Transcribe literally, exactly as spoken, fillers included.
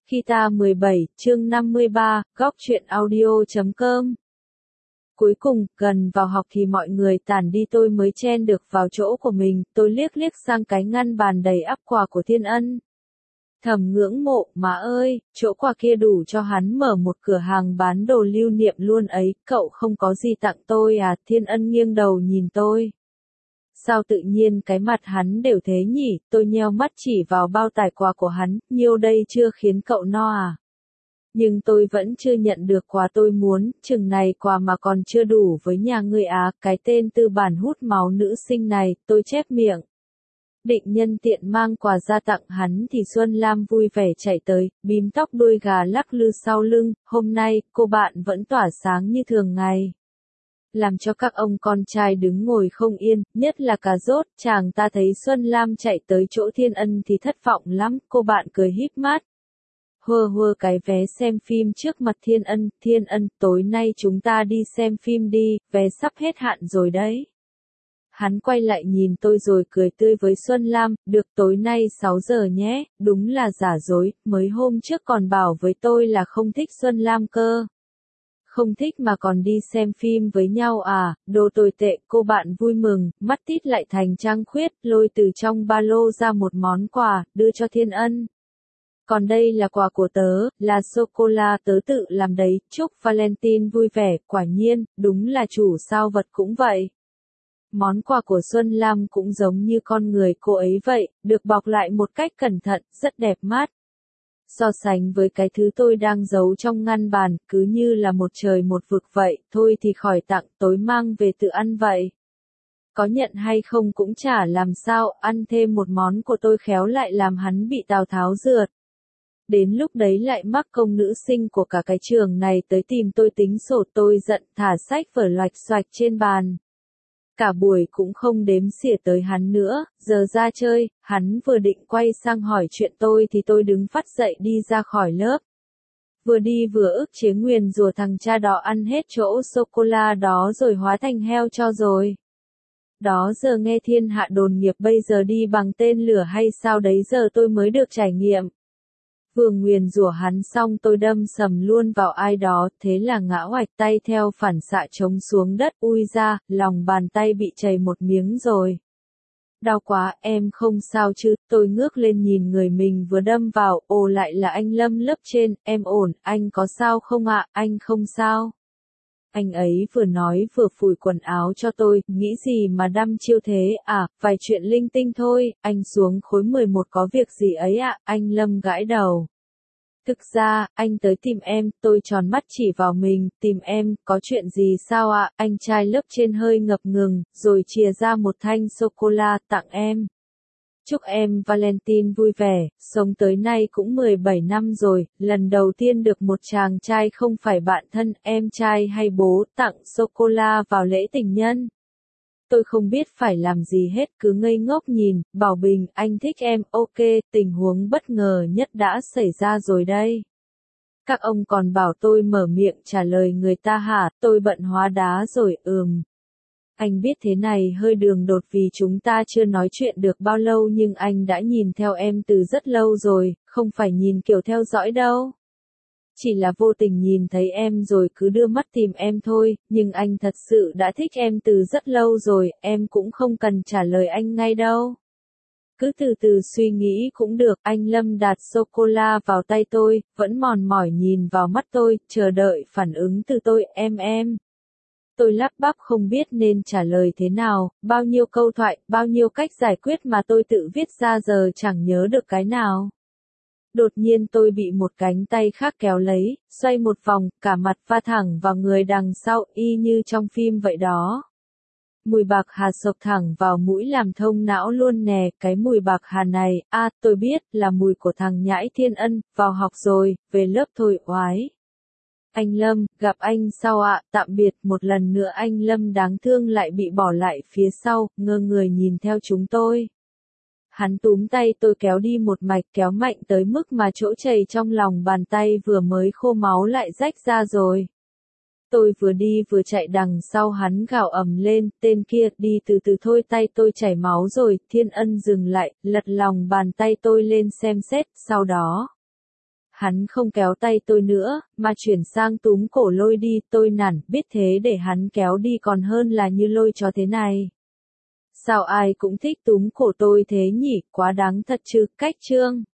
Khi ta mười bảy, chương năm mươi ba, góc truyện audio chấm com. Cuối cùng, gần vào học thì mọi người tản đi tôi mới chen được vào chỗ của mình, tôi liếc liếc sang cái ngăn bàn đầy ắp quà của Thiên Ân. Thầm ngưỡng mộ, má ơi, chỗ quà kia đủ cho hắn mở một cửa hàng bán đồ lưu niệm luôn ấy, cậu không có gì tặng tôi à? Thiên Ân nghiêng đầu nhìn tôi. Sao tự nhiên cái mặt hắn đều thế nhỉ? Tôi nheo mắt chỉ vào bao tải quà của hắn, nhiêu đây chưa khiến cậu no à? Nhưng tôi vẫn chưa nhận được quà tôi muốn, chừng này quà mà còn chưa đủ với nhà ngươi á, cái tên tư bản hút máu nữ sinh này, tôi chép miệng. Định nhân tiện mang quà ra tặng hắn thì Xuân Lam vui vẻ chạy tới, bím tóc đuôi gà lắc lư sau lưng, hôm nay, cô bạn vẫn tỏa sáng như thường ngày. Làm cho các ông con trai đứng ngồi không yên, nhất là cà rốt, chàng ta thấy Xuân Lam chạy tới chỗ Thiên Ân thì thất vọng lắm, cô bạn cười híp mắt. Hơ hơ cái vé xem phim trước mặt Thiên Ân, Thiên Ân, tối nay chúng ta đi xem phim đi, vé sắp hết hạn rồi đấy. Hắn quay lại nhìn tôi rồi cười tươi với Xuân Lam, được tối nay sáu giờ nhé, đúng là giả dối, mới hôm trước còn bảo với tôi là không thích Xuân Lam cơ. Không thích mà còn đi xem phim với nhau à, đồ tồi tệ, cô bạn vui mừng, mắt tít lại thành trăng khuyết, lôi từ trong ba lô ra một món quà, đưa cho Thiên Ân. Còn đây là quà của tớ, là sô-cô-la tớ tự làm đấy, chúc Valentine vui vẻ, quả nhiên, đúng là chủ sao vật cũng vậy. Món quà của Xuân Lam cũng giống như con người cô ấy vậy, được bọc lại một cách cẩn thận, rất đẹp mắt. So sánh với cái thứ tôi đang giấu trong ngăn bàn, cứ như là một trời một vực vậy, thôi thì khỏi tặng, tối mang về tự ăn vậy. Có nhận hay không cũng chả làm sao, ăn thêm một món của tôi khéo lại làm hắn bị Tào Tháo rượt. Đến lúc đấy lại mắc công nữ sinh của cả cái trường này tới tìm tôi tính sổ, tôi giận thả sách vở loạch xoạch trên bàn. Cả buổi cũng không đếm xỉa tới hắn nữa, giờ ra chơi, hắn vừa định quay sang hỏi chuyện tôi thì tôi đứng phắt dậy đi ra khỏi lớp. Vừa đi vừa ức chế nguyền rủa thằng cha đó ăn hết chỗ sô-cô-la đó rồi hóa thành heo cho rồi. Đó giờ nghe thiên hạ đồn nghiệp bây giờ đi bằng tên lửa hay sao đấy giờ tôi mới được trải nghiệm. Vừa nguyền rủa hắn xong tôi đâm sầm luôn vào ai đó, thế là ngã oạch tay theo phản xạ trống xuống đất, ui ra, lòng bàn tay bị chảy một miếng rồi. Đau quá, em không sao chứ, tôi ngước lên nhìn người mình vừa đâm vào, ồ lại là anh Lâm lớp trên, em ổn, anh có sao không ạ, anh không sao. Anh ấy vừa nói vừa phủi quần áo cho tôi, nghĩ gì mà đăm chiêu thế, à, vài chuyện linh tinh thôi, anh xuống khối mười một có việc gì ấy ạ, anh Lâm gãi đầu. Thực ra, anh tới tìm em, tôi tròn mắt chỉ vào mình, tìm em, có chuyện gì sao ạ, anh trai lớp trên hơi ngập ngừng, rồi chìa ra một thanh sô-cô-la tặng em. Chúc em Valentine vui vẻ, sống tới nay cũng mười bảy năm rồi, lần đầu tiên được một chàng trai không phải bạn thân, em trai hay bố, tặng sô-cô-la vào lễ tình nhân. Tôi không biết phải làm gì hết, cứ ngây ngốc nhìn, bảo bình, anh thích em, ok, tình huống bất ngờ nhất đã xảy ra rồi đây. Các ông còn bảo tôi mở miệng trả lời người ta hả, tôi bận hóa đá rồi, ừm. Anh biết thế này hơi đường đột vì chúng ta chưa nói chuyện được bao lâu nhưng anh đã nhìn theo em từ rất lâu rồi, không phải nhìn kiểu theo dõi đâu. Chỉ là vô tình nhìn thấy em rồi cứ đưa mắt tìm em thôi, nhưng anh thật sự đã thích em từ rất lâu rồi, em cũng không cần trả lời anh ngay đâu. Cứ từ từ suy nghĩ cũng được, anh Lâm đặt sô-cô-la vào tay tôi, vẫn mòn mỏi nhìn vào mắt tôi, chờ đợi phản ứng từ tôi, em em. Tôi lắp bắp không biết nên trả lời thế nào, bao nhiêu câu thoại, bao nhiêu cách giải quyết mà tôi tự viết ra giờ chẳng nhớ được cái nào. Đột nhiên tôi bị một cánh tay khác kéo lấy, xoay một vòng, cả mặt va thẳng vào người đằng sau, y như trong phim vậy đó. Mùi bạc hà sộc thẳng vào mũi làm thông não luôn nè, cái mùi bạc hà này, a à, tôi biết, là mùi của thằng nhãi Thiên Ân, vào học rồi, về lớp thôi oái. Anh Lâm, gặp anh sau ạ, tạm biệt, một lần nữa anh Lâm đáng thương lại bị bỏ lại phía sau, ngơ người nhìn theo chúng tôi. Hắn túm tay tôi kéo đi một mạch kéo mạnh tới mức mà chỗ chảy trong lòng bàn tay vừa mới khô máu lại rách ra rồi. Tôi vừa đi vừa chạy đằng sau hắn gào ầm lên, tên kia, đi từ từ thôi tay tôi chảy máu rồi, Thiên Ân dừng lại, lật lòng bàn tay tôi lên xem xét, sau đó. hắn không kéo tay tôi nữa, mà chuyển sang túm cổ lôi đi, tôi nản, biết thế để hắn kéo đi còn hơn là như lôi chó thế này. Sao ai cũng thích túm cổ tôi thế nhỉ, quá đáng thật chứ, cách chương.